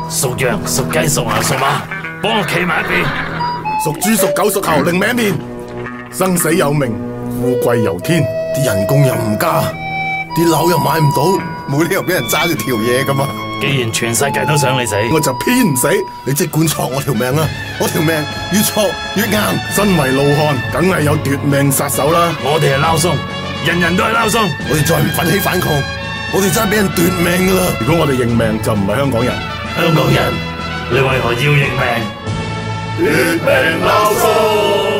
屬羊、屬雞、屬牛、屬馬，幫我企埋一邊。 屬豬、屬狗、屬猴，另名一面。生死有命，富貴由天，啲人工又唔加，啲樓又買唔到，冇理由俾人揸住條嘢噶嘛。 既然全世界都想你死， 我就偏唔死。你即管挫我條命啦，我條命越挫越硬。身為怒漢，梗係有奪命殺手啦。 我哋係撈鬆，人人都係撈鬆。 我哋再唔奮起反抗，我哋真係俾人奪命噶啦。如果我哋認命，就唔係香港人。 香港人，你為何要認命？ 奪命撈鬆。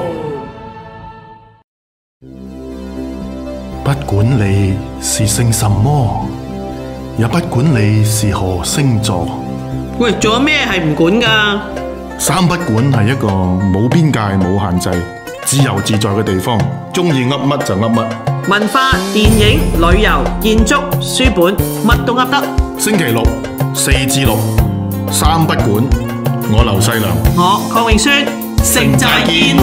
不管你是姓什麼，也不管你是何星座。 喂，仲有咩係唔管㗎？ 三不管係一個冇邊界、冇限制、自由自在嘅地方，中意噏乜就噏乜。 文化、電影、旅遊、建築、書本，乜都噏得。 星期六4至6，三不管。我劉細良， 我鄺永宣，成寨見。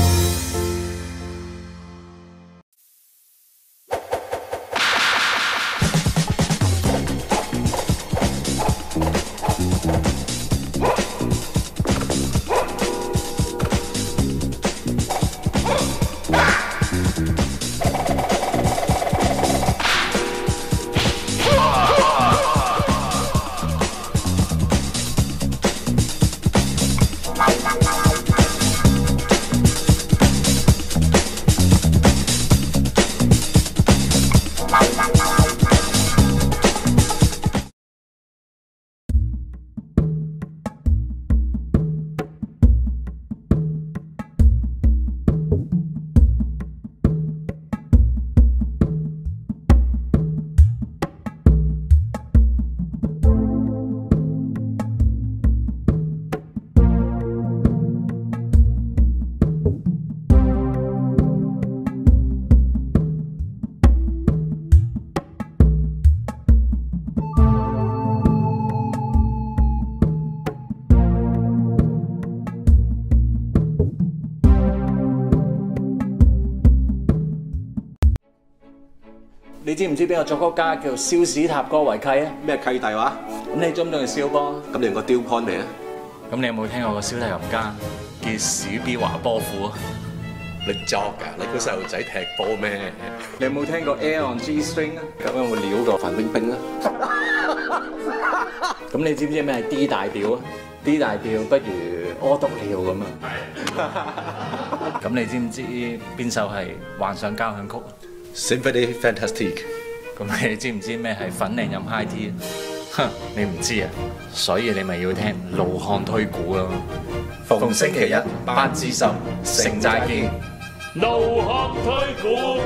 你知唔知邊個作曲家叫蕭史塔哥維契啊？ 咩契弟話？ 咁你中唔中意蕭波？ 咁你用個雕 point 未啊？ 咁你有冇聽過個小提琴家叫史比華波夫啊？ 你作㗎？你估細路仔踢波咩？ 你有冇聽過 Air on G String 啊？咁有冇料過范冰冰啊？咁你知唔知咩係 D 大調啊？D 大調不如屙督尿咁啊！咁你知唔知邊首係幻想交響曲啊 ？Symphony Fantastique。 咁你知唔知咩係粉嶺飲 high tea 啊？哼，你唔知啊，所以你咪要聽怒漢推估咯。逢星期一8至10，成寨見。 怒漢推估。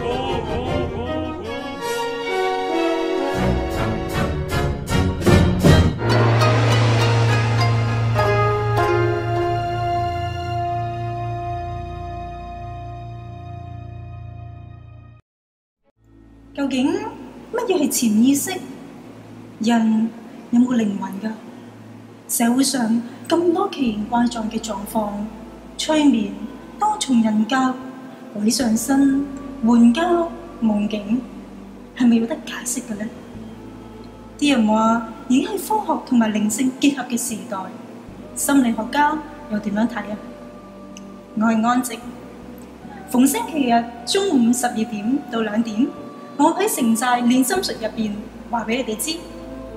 究竟乜嘢係潛意識？人有冇靈魂㗎？社會上咁多奇形怪狀嘅狀況，催眠、多重人格、鬼上身、援交、夢境，係咪有得解釋嘅呢？啲人話已經係科學同埋靈性結合嘅時代，心理學家又點樣睇啊？我係安靜，逢星期日中午12點到2點。我喺城寨練心術入邊話俾你哋知。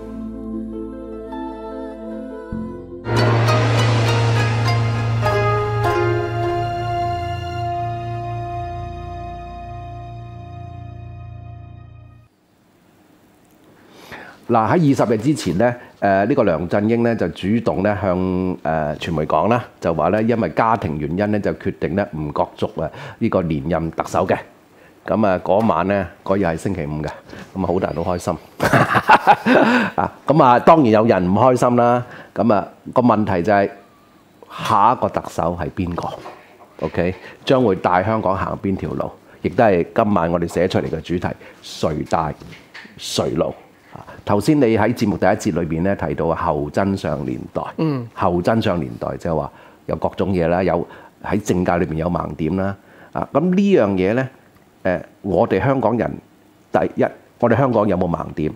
嗱，喺20日之前咧，呢個梁振英咧就主動咧向傳媒講啦，就話咧因為家庭原因咧就決定咧唔角逐呢個連任特首嘅。咁啊嗰晚咧，嗰日係星期5嘅，咁啊好多人都開心啊！咁啊當然有人唔開心啦。咁啊個問題就係下一個特首係邊個 ？OK， 將會帶香港行邊條路，亦都係今晚我哋寫出嚟嘅主題：誰帶誰路？頭先你喺節目第一節裏邊咧提到後真相年代，後真相年代即係話有各種嘢啦，有喺政界裏邊有盲點啦。啊，咁呢樣嘢咧。我哋香港人第一，我哋香港有冇盲點？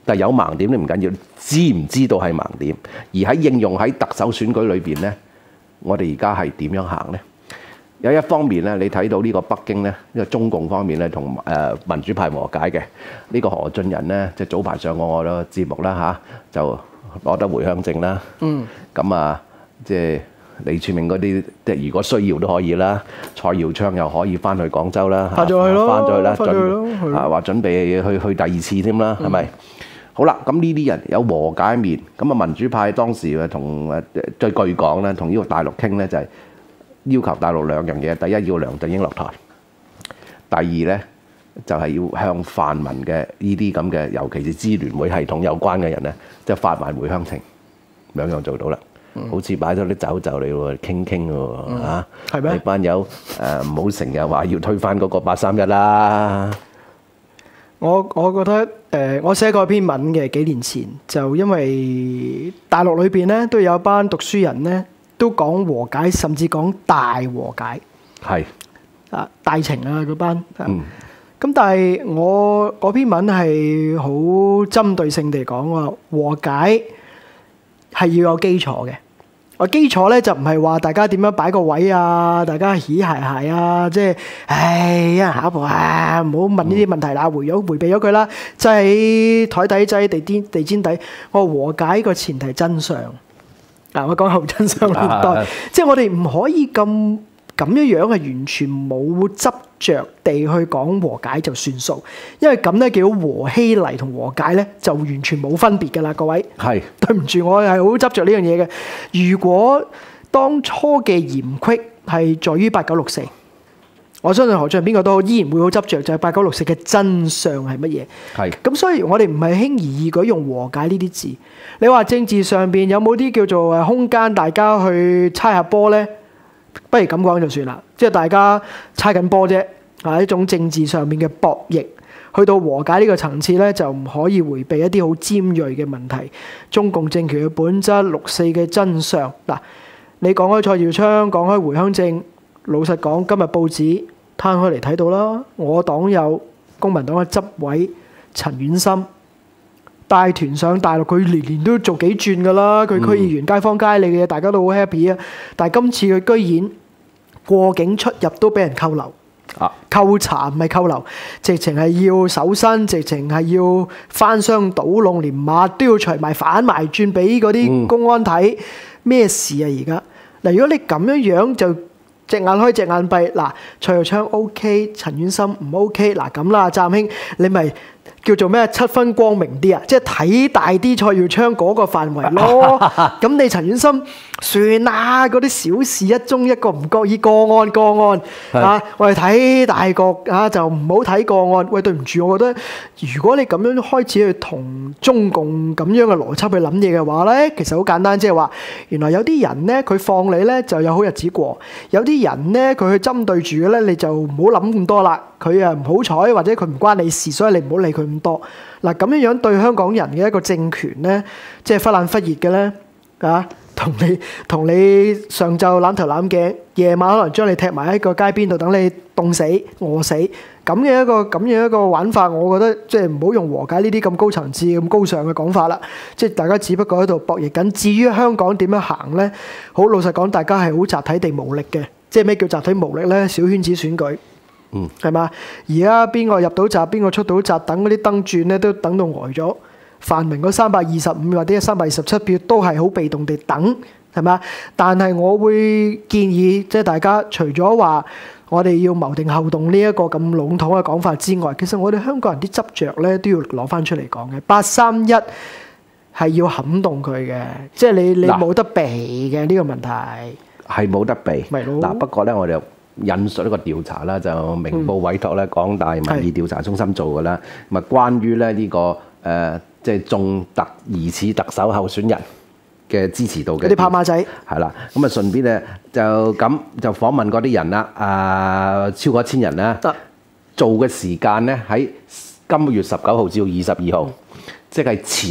但係有盲點都唔緊要，知唔知道係盲點？而喺應用喺特首選舉裏邊呢，我哋而家係點樣行呢？有一方面咧，你睇到呢個北京咧，呢個中共方面咧，同民主派和解嘅呢個何俊仁咧，即係早排上過我個節目啦嚇，就攞得回鄉證啦。咁啊，即係李柱銘嗰啲，即係如果需要都可以啦。蔡耀昌又可以翻去廣州啦，翻咗去咯，翻咗去啦，話準備去第二次添啦，係咪？好啦，咁呢啲人有和解面，咁啊民主派當時同最據講咧，同呢個大陸傾咧就係要求大陸兩樣嘢，第一要梁振英落台，第二咧就係要向泛民嘅呢啲咁嘅，尤其是支聯會系統有關嘅人咧，即係發還回鄉證，兩樣做到啦。好似擺咗啲酒就嚟喎，傾喎嚇，係咩？你班友唔好成日話要推翻嗰個831啦。 我覺得我寫過篇文嘅幾年前，就因為大陸裏邊咧都有班讀書人咧都講和解，甚至講大和解，係啊大情啊嗰班。咁但係我嗰篇文係好針對性地講話和解係要有基礎嘅。個基礎咧就唔係話大家點樣擺個位啊，大家起鞋鞋啊，即係一人下一步啊，唔好問呢啲問題啦，迴避咗佢啦，就係台底仔地氈底。我和解個前提真相嗱，我講後真相年代，即係我哋唔可以咁樣係完全冇執着地去講和解就算數，因為咁咧叫和稀泥同和解咧就完全冇分別㗎啦，各位。係對唔住，我係好執着呢樣嘢嘅。如果當初嘅嫌隙係在於8964，我相信何俊仁邊個都好，依然會好執着，就係8964嘅真相係乜嘢。係咁，所以我哋唔係輕而易舉用和解呢啲字。你話政治上邊有冇啲叫做空間大家去猜下波咧？不如咁講就算啦，即係大家猜緊波啫，係一種政治上面嘅博弈。去到和解呢個層次咧，就唔可以迴避一啲好尖鋭嘅問題。中共政權嘅本質，64嘅真相。嗱，你講開蔡耀昌，講開回鄉證，老實講，今日報紙攤開嚟睇到啦。我黨友公民黨嘅執委陳婉心帶團上大陸，佢年年都做幾轉㗎啦。佢區議員、街坊街里嘅嘢，大家都好 happy 啊。但係今次佢居然過境出入都俾人扣留，扣查唔係扣留，直情係要搜身，直情係要翻箱倒籠，連襪都要除埋反埋轉俾嗰啲公安睇。咩事啊？而家嗱，如果你咁樣就隻眼開隻眼閉，嗱，蔡耀昌 OK， 陳婉心唔 OK， 嗱咁啦，湛兄你咪叫做咩7分光明啲啊，即係睇大啲蔡耀昌嗰個範圍咯。咁你陳婉心算啦，嗰啲小事一宗一個唔覺意個案啊，我哋睇大局啊，就唔好睇個案。喂，對唔住，我覺得如果你咁樣開始去同中共咁樣嘅邏輯去諗嘢嘅話咧，其實好簡單，即係話原來有啲人咧佢放你咧就有好日子過，有啲人咧佢去針對住嘅咧你就唔好諗咁多啦。佢啊唔好彩，或者佢唔關你事，所以你唔好理佢咁多。嗱，咁樣對香港人嘅一個政權咧，即係忽冷忽熱嘅咧，啊，同你上晝攬頭攬頸，夜晚可能將你踢埋喺個街邊度等你凍死餓死，咁樣一個玩法，我覺得即係唔好用和解呢啲咁高層次、咁高尚嘅講法啦。即係大家只不過喺度博弈緊。至於香港點樣行咧，好老實講，大家係好集體地無力嘅。即係咩叫集體無力咧？小圈子選舉。係嘛？而家邊個入到閘，邊個出到閘，等嗰啲燈轉咧，都等到呆咗。泛民嗰325或者327票都係好被動地等，係嘛？但係我會建議，即係大家除咗話我哋要謀定後動呢一個咁籠統嘅講法之外，其實我哋香港人啲執着咧都要攞翻出嚟講嘅。831係要撼動佢嘅，即係你冇得避嘅呢個問題。係冇得避。嗱，不過咧我哋引述一個調查啦，就明報委託咧港大民意調查中心做嘅啦。咁啊，關於咧呢個即係眾疑似特首候選人嘅支持度嘅啲拍馬仔係啦。咁啊，順便咧就訪問嗰啲人啦，超過1000人啦。做嘅時間咧喺今個月19號至到22號，即係前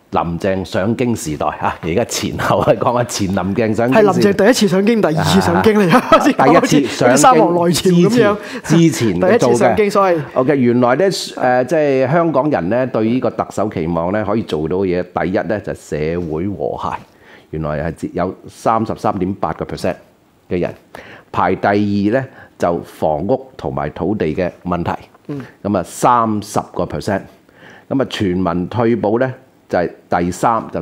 林鄭上京時代嚇，而家前後係講下前林鄭上京。 係林鄭第一次上京，第二次上京嚟啊！ 第一次上京三皇來朝咁樣， 之前第一次上京，所以 OK， 原來咧即係香港人咧對呢個特首期望咧可以做到嘅嘢，第一咧就係社會和諧，原來係有33.8% 嘅人，排第二咧就房屋同埋土地嘅問題，咁啊30%，咁啊全民退保咧。就係第三就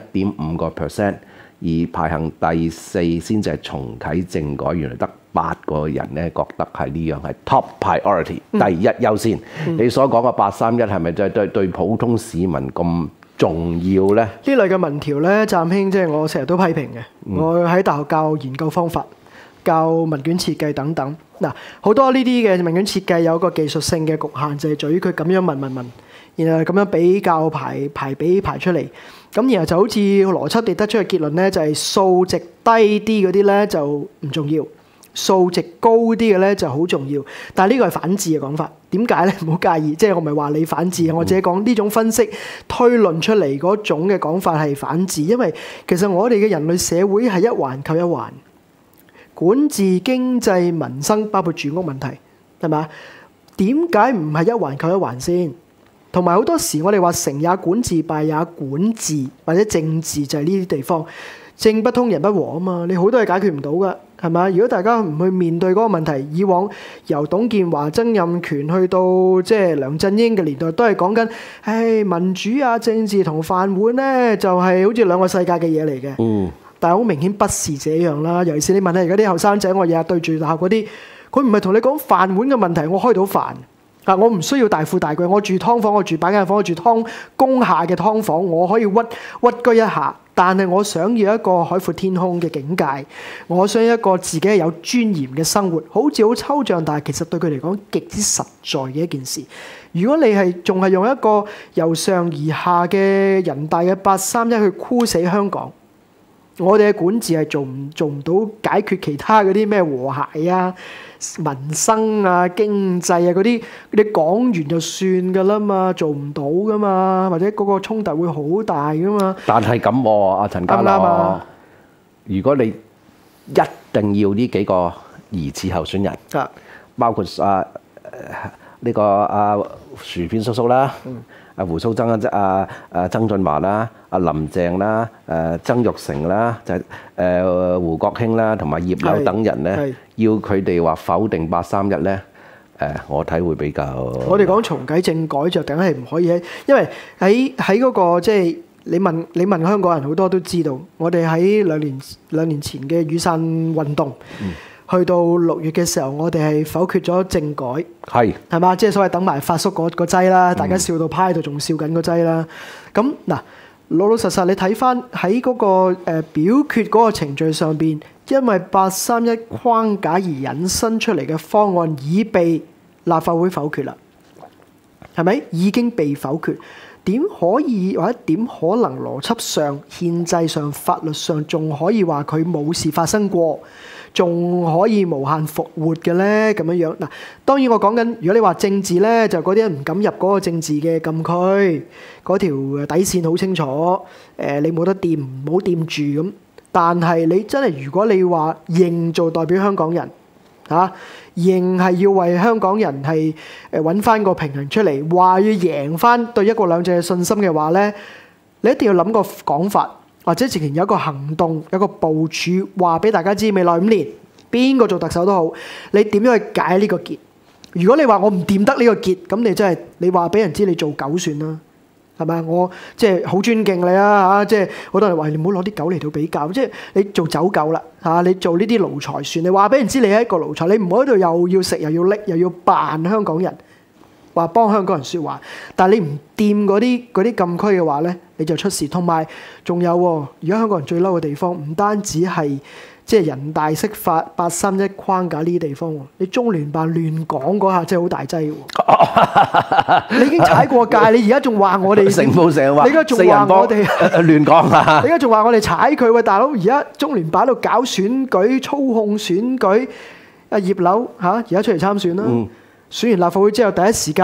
11.5%，而排行第四先至係重啟政改，原來得8個人咧覺得係呢樣係 top priority，第一優先。你所講嘅831係咪就係對普通市民咁重要咧？呢類嘅民調咧，湛兄即係我成日都批評嘅。我喺大學教研究方法、教問卷設計等等。嗱，好多呢啲嘅問卷設計有個技術性嘅局限，就係在於佢咁樣問。然後咁樣比較排出嚟，咁然後就好似邏輯地得出嘅結論咧，就係數值低啲嗰啲咧就唔重要，數值高啲嘅咧就好重要。但係呢個係反智嘅講法，點解咧？唔好介意，即係我唔係話你反智，我自己講呢種分析推論出嚟嗰種嘅講法係反智，因為其實我哋嘅人類社會係一環扣一環，管治、經濟、民生，包括住屋問題，係嘛？點解唔係一環扣一環先？同埋好多時我哋話成也管治，敗也管治，或者政治就係呢啲地方，政不通人不和啊嘛，你好多嘢解決唔到噶，係咪？如果大家唔去面對嗰個問題，以往由董建華、曾蔭權去到即係梁振英嘅年代，都係講緊，民主啊、政治同飯碗咧，就係好似兩個世界嘅嘢嚟嘅。但係好明顯不是這樣啦，尤其是你問下而家啲後生仔，我日日對住大學嗰啲，佢唔係同你講飯碗嘅問題，我開到飯。我唔需要大富大貴，我住劏房，我住板間房，我住工廈嘅劏房，我可以屈居一下。但係我想要一個海闊天空嘅境界，我想要一個自己係有尊嚴嘅生活，好似好抽象，但係其實對佢嚟講極之實在嘅一件事。如果你仲係用一個由上而下嘅人大嘅831去箍死香港，我哋嘅管治係做唔到解決其他嗰啲咩和諧啊、民生啊、經濟啊嗰啲，你講完就算㗎啦嘛，做唔到㗎嘛，或者嗰個衝突會好大㗎嘛。但係咁喎，阿陳家樂，如果你一定要呢幾個疑似候選人，包括呢個薯片叔叔啦。胡鬚曾曾俊華啦，林鄭啦，曾鈺成啦，就係胡國興啦，同埋葉劉等人咧，要佢哋話否定831咧，我睇會比較。我哋講重啟政改就梗係唔可以因為喺嗰個即係你問香港人好多都知道，我哋喺兩年前嘅雨傘運動。去到6月嘅時候，我哋係否決咗政改，係嘛？即係所謂等埋發叔個劑啦，大家笑到趴喺度，仲笑緊個劑啦。咁嗱，老實，你睇翻喺嗰個表決嗰個程序上邊，因為831框架而引申出嚟嘅方案已被立法會否決啦，係咪？已經被否決，點可以或者點可能邏輯上、憲制上、法律上仲可以話佢冇事發生過？仲可以無限復活嘅咧，咁樣嗱。當然我講緊，如果你話政治咧，就嗰啲人唔敢入嗰個政治嘅禁區，嗰條底線好清楚。你冇得掂，唔好掂住咁。但係你真係，如果你話認做代表香港人嚇，認係要為香港人係揾翻個平衡出嚟，話要贏翻對一國兩制嘅信心嘅話咧，你一定要諗個講法。或者直情有一個行動，有一個部署，話俾大家知未來5年邊個做特首都好，你點樣去解呢個結？如果你話我唔掂得呢個結，咁你真係你話俾人知你做狗算啦，係咪？我即係好尊敬你啊嚇！即係好多人話你唔好攞啲狗嚟到比較，即係你做走狗啦嚇！你做呢啲奴才算，你話俾人知你係一個奴才，你唔好喺度又要食又要拎又要扮香港人。話幫香港人説話，但係你唔掂嗰啲禁區嘅話咧，你就出事。同埋仲有喎，而家香港人最嬲嘅地方，唔單止係即係人大釋法831框架呢啲地方喎，你中聯辦亂講嗰下真係好大劑喎！你已經踩過界，你而家仲話我哋成報成話， 你而家仲話我哋亂講啊！ 你而家仲話我哋踩佢喂，大佬！而家中聯辦喺度搞選舉、操控選舉，葉劉嚇而家出嚟參選啦。選完立法會之後，第一時間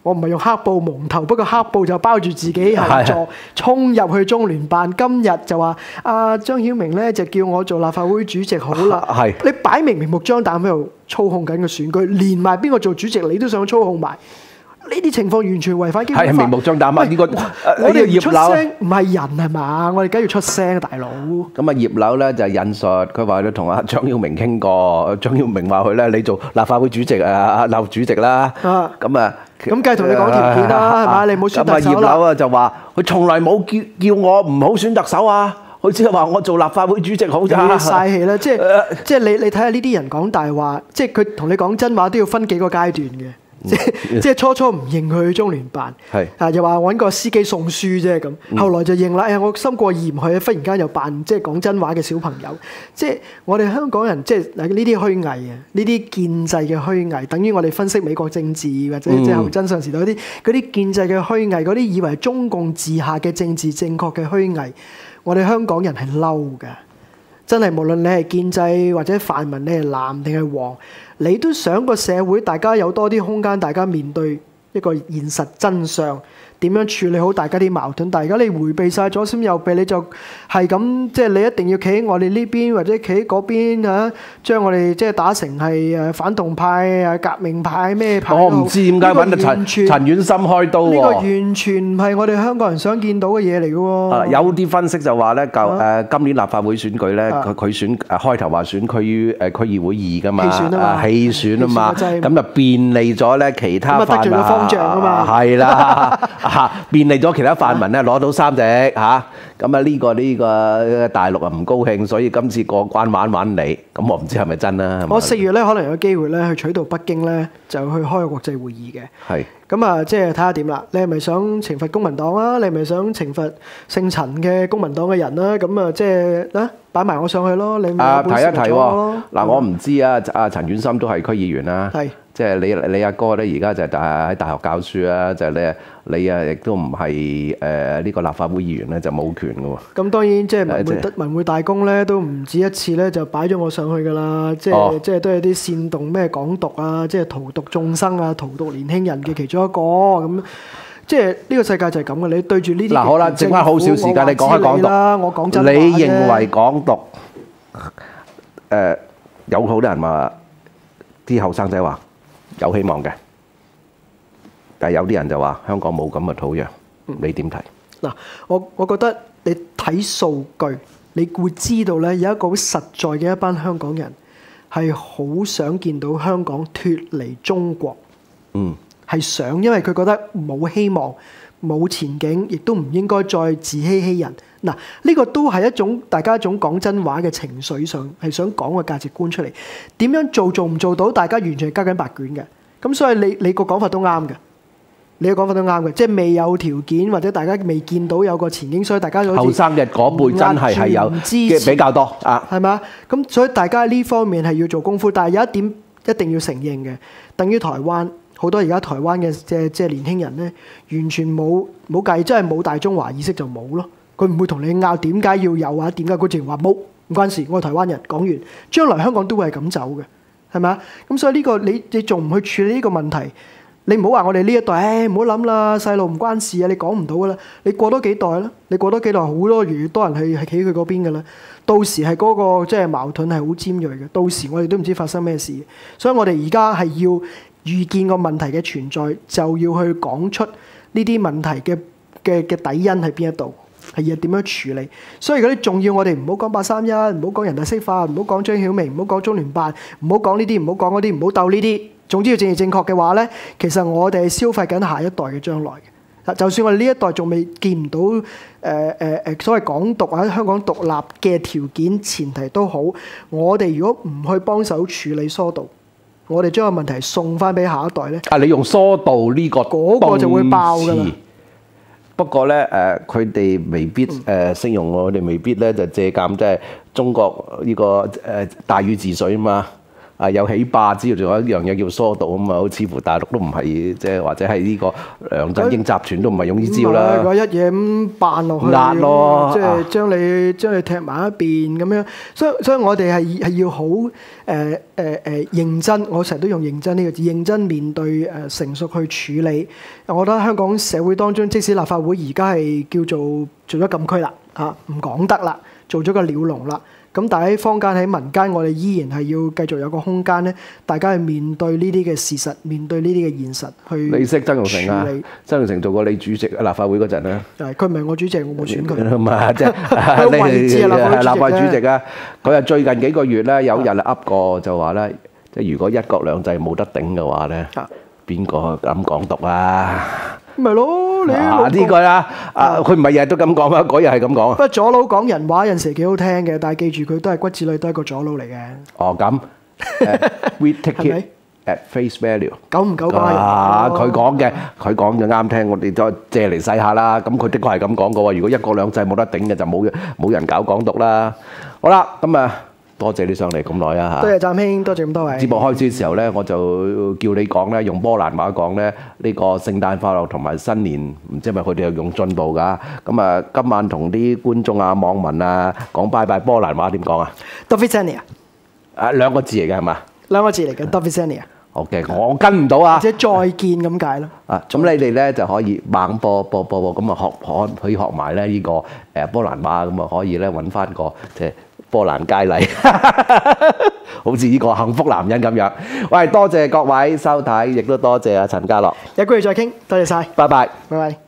我唔係用黑布蒙頭，不過黑布就包住自己係座，衝入去中聯辦。今日就話張曉明咧就叫我做立法會主席好啦。你擺明目張膽喺度操控緊個選舉，連埋邊個做主席你都想操控埋。呢啲情況完全違反基本法。係明目張膽啊！呢個我哋唔出聲，唔係人係嘛？我哋梗係要出聲啊，大佬。咁啊，葉劉咧就引述佢話佢同阿張曉明傾過，張曉明話佢咧你做立法會主席啊，立主席啦。咁啊，咁梗係同你講條件啦，係嘛？你唔好選特首啦。咁啊，葉劉啊就話佢從來冇叫我唔好選特首啊。佢只係話我做立法會主席好咋。嘥氣啦！即係你睇下呢啲人講大話，即係佢同你講真話都要分幾個階段嘅。即係初唔認佢去中聯辦，又話揾個司機送書啫咁，後來就認啦。我心過意唔去，忽然間又扮即係講真話嘅小朋友。即係我哋香港人，即係呢啲虛偽啊，呢啲建制嘅虛偽，等於我哋分析美國政治或者即係後真相時代嗰啲建制嘅虛偽，嗰啲以為中共治下嘅政治正確嘅虛偽，我哋香港人係嬲㗎。真係無論你係建制或者泛民，你係藍定係黃，你都想個社會大家有多啲空間，大家面對一個現實真相，點樣處理好大家啲矛盾。但係而家你迴避晒左閃右避，你就係咁，即係你一定要企喺我哋呢邊或者企喺嗰邊嚇，將我哋即係打成係反動派啊、革命派咩派。我唔知點解揾陳婉心開刀喎。呢個完全唔係我哋香港人想見到嘅嘢嚟嘅喎。有啲分析就話咧，今年立法會選舉咧，佢選開頭話選區議會議㗎嘛，棄選啊嘛，咁就便利咗咧其他泛民啊，係啦。便利咗其他泛民咧攞到3席嚇，咁啊呢個大陸啊唔高興，所以今次過關玩你，咁我唔知係咪真啦。我4月咧可能有機會咧去取道北京咧，就去開個國際會議嘅。係。咁啊，即係睇下點啦。你係咪想懲罰公民黨啊？你係咪想懲罰姓陳嘅公民黨嘅人啦？咁啊，即係擺埋我上去咯。你提一提喎。嗱，我唔知啊。阿陳婉心都係區議員啦。係。即係你阿哥咧，而家就喺大學教書啊。就係你啊，亦都唔係呢個立法會議員咧，就冇權嘅喎。咁當然即係文匯大公咧，都唔止一次咧，就擺咗我上去㗎啦。即係都有啲煽動咩港獨啊，即係荼毒眾生啊，荼毒年輕人嘅其中一個咁。即係呢個世界就係咁嘅，你對住呢啲嗱好啦，剩翻好少時間，你講下港獨。我講真話啫。你認為港獨有好多人話啲後生仔話有希望嘅，但係有啲人就話香港冇咁嘅土壤，你點睇？嗱，我覺得你睇數據，你會知道咧有一個好實在嘅一班香港人係好想見到香港脫離中國。係想，因為佢覺得冇希望、冇前景，亦都唔應該再自欺欺人。嗱，呢個都係一種大家一種講真話嘅情緒上，係想講個價值觀出嚟。點樣做唔做到，大家完全係加緊白卷嘅。咁所以你個講法都啱嘅，你個講法都啱嘅，即係未有條件或者大家未見到有個前景，所以大家後生嘅嗰輩真係有嘅比較多啊，係嘛？咁所以大家呢方面係要做功夫，但係有一點一定要承認嘅，等於台灣。好多而家台灣嘅即係年輕人咧，完全冇計，真係冇大中華意識就冇咯。佢唔會同你拗點解要有啊？點解佢淨話冇？唔關事，我係台灣人。講完，將來香港都會係咁走嘅，係咪啊？咁所以呢個你仲唔去處理呢個問題？你唔好話我哋呢一代，唔好諗啦，細路唔關事啊，你講唔到噶啦。你過多幾代啦，你過多幾代好多越多人係企佢嗰邊噶啦。到時係嗰個即係矛盾係好尖鋭嘅，到時我哋都唔知發生咩事。所以我哋而家係要預見個問題嘅存在，就要去講出呢啲問題嘅底因喺邊一度，係要點樣處理。所以如果你仲要我哋唔好講831，唔好講人大釋法，唔好講張曉明，唔好講中聯辦，唔好講呢啲，唔好講嗰啲，唔好鬥呢啲。總之要政治正確嘅話呢，其實我哋係消費緊下一代嘅將來嘅。就算我哋呢一代仲未見唔到所謂港獨或者香港獨立嘅條件前提都好，我哋如果唔去幫手處理疏導，我哋將個問題送翻俾下一代咧。你用疏導呢個嗰個就會爆㗎啦。不過咧佢哋未必形容我哋未必咧就借鑑即係中國呢個大禹治水啊嘛。 有起霸之餘，仲有一樣嘢叫疏導啊嘛，好似乎大陸都唔係即係或者係呢個梁振英集團都唔係用呢招啦。 佢一嘢咁扮落去， 壓咯， 即係將你踢埋一邊咁樣。所以我哋係要好認真，我成日都用認真呢個字，認真面對成熟去處理。我覺得香港社會當中，即使立法會而家係叫做咗禁區啦，嚇唔講得啦，做咗個鳥籠啦。咁但係喺坊間喺民間，我哋依然係要繼續有個空間咧，大家去面對呢啲嘅事實，面對呢啲嘅現實去。你識曾鈺成啊？曾鈺成做過你主席立法會嗰陣咧。佢唔係我主席，我冇選佢。唔係即係你係立法會主席啊！佢係最近幾個月咧，有日噏過就話咧，即係如果一國兩制冇得頂嘅話咧，邊個敢港獨啊？咪咯，你呢句啦，佢唔係日日都咁講啊，嗰日係咁講啊。不過左佬講人話有陣時幾好聽嘅，但係記住佢都係骨子裏都係一個左佬嚟嘅。哦咁，we take it at face value。久唔久巴人啊？佢講就啱聽，我哋再借嚟細下啦。咁佢的確係咁講嘅喎。如果一國兩制冇得頂嘅，就冇人搞港獨啦。好啦，咁啊。多謝你上嚟咁耐啊嚇！多謝湛兄，多謝咁多位。節目開始嘅時候咧，我就叫你講咧，用波蘭話講咧，呢個聖誕快樂同埋新年，唔知係咪佢哋又用進步㗎？咁啊，今晚同啲觀眾啊、網民啊講拜拜，波蘭話點講啊 Do vidzenia 兩個字嚟嘅係嘛？兩個字嚟嘅 Do vidzenia。OK， 我跟唔到啊。或者再見咁解咯。咁你哋咧就可以猛播咁啊可以學埋咧呢個波蘭話，咁啊可以咧揾翻個即係。波蘭佳麗，好似呢個幸福男人咁樣。喂，多謝各位收睇，亦都多謝阿陳家樂。有機會再傾，多謝晒，拜拜，拜拜。